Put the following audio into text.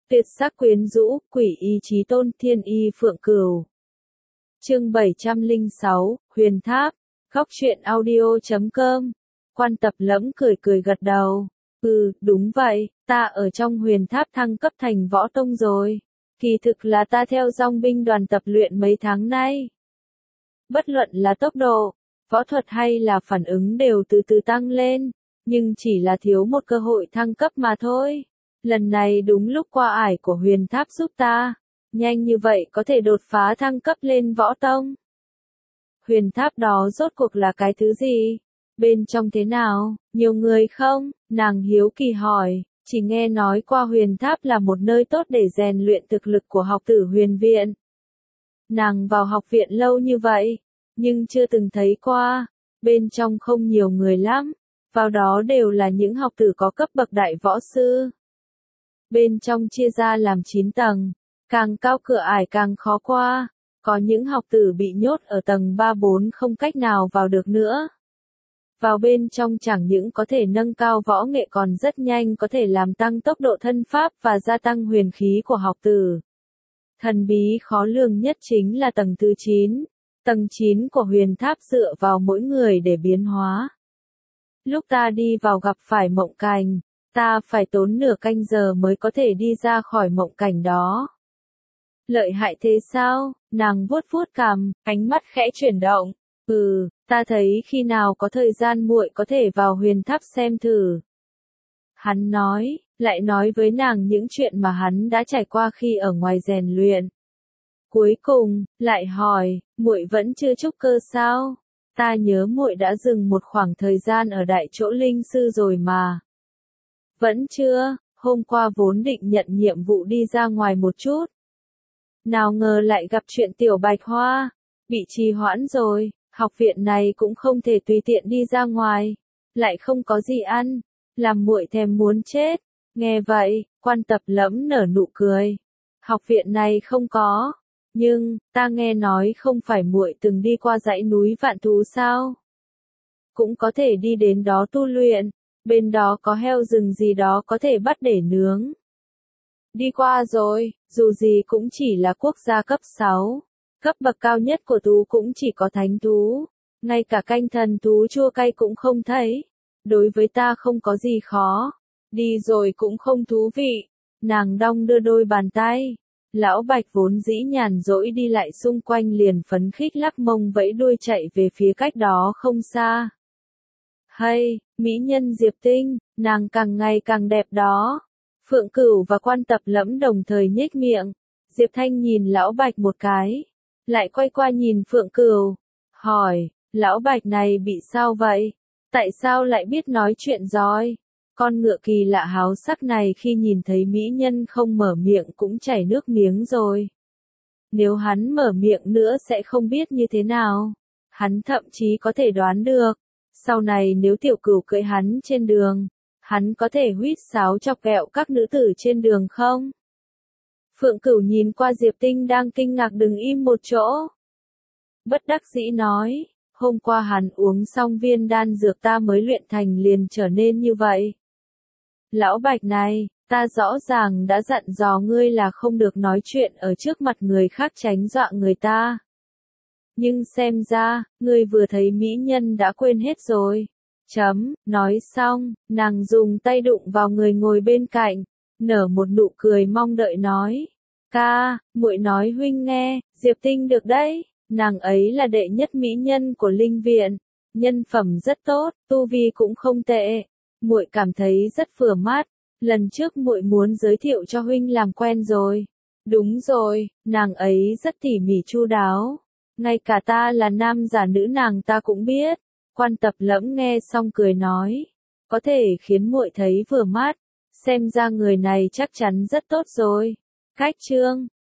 Tuyệt sắc quyến rũ, quỷ y chí tôn, thiên y phượng cửu. Chương 706, Huyền Tháp, Góc truyện audio.com. Quan Tập Lẫm cười cười gật đầu. Đúng vậy, ta ở trong Huyền Tháp thăng cấp thành võ tông rồi. Kỳ thực là ta theo dòng binh đoàn tập luyện mấy tháng nay. Bất luận là tốc độ, võ thuật hay là phản ứng đều từ từ tăng lên, nhưng chỉ là thiếu một cơ hội thăng cấp mà thôi. Lần này đúng lúc qua ải của Huyền Tháp giúp ta, nhanh như vậy có thể đột phá thăng cấp lên võ tông. Huyền Tháp đó rốt cuộc là cái thứ gì? Bên trong thế nào? Nhiều người không? Nàng hiếu kỳ hỏi, chỉ nghe nói qua Huyền Tháp là một nơi tốt để rèn luyện thực lực của học tử Huyền Viện. Nàng vào học viện lâu như vậy, nhưng chưa từng thấy qua, bên trong không nhiều người lắm, vào đó đều là những học tử có cấp bậc đại võ sư. Bên trong chia ra làm 9 tầng, càng cao cửa ải càng khó qua, có những học tử bị nhốt ở tầng 3-4 không cách nào vào được nữa. Vào bên trong chẳng những có thể nâng cao võ nghệ còn rất nhanh có thể làm tăng tốc độ thân pháp và gia tăng huyền khí của học tử. Thần bí khó lường nhất chính là tầng thứ 9. Tầng 9 của Huyền Tháp dựa vào mỗi người để biến hóa. Lúc ta đi vào gặp phải mộng cảnh, ta phải tốn nửa canh giờ mới có thể đi ra khỏi mộng cảnh đó. Lợi hại thế sao? Nàng vuốt vuốt cằm, ánh mắt khẽ chuyển động. Ta thấy khi nào có thời gian muội có thể vào Huyền Tháp xem thử. Hắn nói, lại nói với nàng những chuyện mà hắn đã trải qua khi ở ngoài rèn luyện. Cuối cùng, lại hỏi, muội vẫn chưa trúc cơ sao? Ta nhớ muội đã dừng một khoảng thời gian ở đại chỗ linh sư rồi mà. Vẫn chưa, hôm qua vốn định nhận nhiệm vụ đi ra ngoài một chút. Nào ngờ lại gặp chuyện Tiểu Bạch Hoa, bị trì hoãn rồi, học viện này cũng không thể tùy tiện đi ra ngoài, lại không có gì ăn, làm muội thèm muốn chết. Nghe vậy, Quan Tập Lẫm nở nụ cười. Học viện này không có, nhưng ta nghe nói không phải muội từng đi qua dãy núi Vạn Thú sao? Cũng có thể đi đến đó tu luyện, bên đó có heo rừng gì đó có thể bắt để nướng. Đi qua rồi, dù gì cũng chỉ là quốc gia cấp 6, cấp bậc cao nhất của thú cũng chỉ có thánh thú, ngay cả canh thần thú chua cay cũng không thấy. Đối với ta không có gì khó, đi rồi cũng không thú vị. Nàng đong đưa đôi bàn tay. Lão Bạch vốn dĩ nhàn rỗi đi lại xung quanh liền phấn khích lắc mông vẫy đuôi chạy về phía cách đó không xa. Hay, mỹ nhân Diệp Tinh, nàng càng ngày càng đẹp đó. Phượng Cửu và Quan Tập Lẫm đồng thời nhếch miệng. Diệp Thanh nhìn Lão Bạch một cái, lại quay qua nhìn Phượng Cửu, hỏi, Lão Bạch này bị sao vậy? Tại sao lại biết nói chuyện rồi? Con ngựa kỳ lạ háo sắc này khi nhìn thấy mỹ nhân không mở miệng cũng chảy nước miếng rồi. Nếu hắn mở miệng nữa sẽ không biết như thế nào. Hắn thậm chí có thể đoán được. Sau này nếu Tiểu Cửu cưỡi hắn trên đường, hắn có thể huýt sáo chọc ghẹo các nữ tử trên đường không? Phượng Cửu nhìn qua Diệp Tinh đang kinh ngạc đứng im một chỗ. Bất đắc dĩ nói, hôm qua hắn uống xong viên đan dược ta mới luyện thành liền trở nên như vậy. Lão Bạch này, ta rõ ràng đã dặn dò ngươi là không được nói chuyện ở trước mặt người khác tránh dọa người ta. Nhưng xem ra, ngươi vừa thấy mỹ nhân đã quên hết rồi. Nói xong, nàng dùng tay đụng vào người ngồi bên cạnh, nở một nụ cười mong đợi nói. Ca, muội nói huynh nghe, Diệp Tinh được đấy, nàng ấy là đệ nhất mỹ nhân của linh viện, nhân phẩm rất tốt, tu vi cũng không tệ. Muội cảm thấy rất vừa mắt, lần trước muội muốn giới thiệu cho huynh làm quen rồi. Đúng rồi, nàng ấy rất tỉ mỉ chu đáo, ngay cả ta là nam giả nữ nàng ta cũng biết. Quan Tập Lẫm nghe xong cười nói, có thể khiến muội thấy vừa mắt, xem ra người này chắc chắn rất tốt rồi. Cách chương